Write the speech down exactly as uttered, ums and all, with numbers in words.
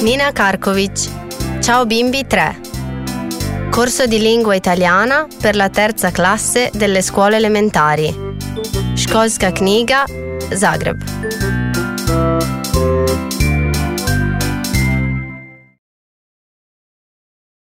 Nina Karkovic, Ciao bimbi tre. Corso di lingua italiana per la terza classe delle scuole elementari. Školska knjiga, Zagreb.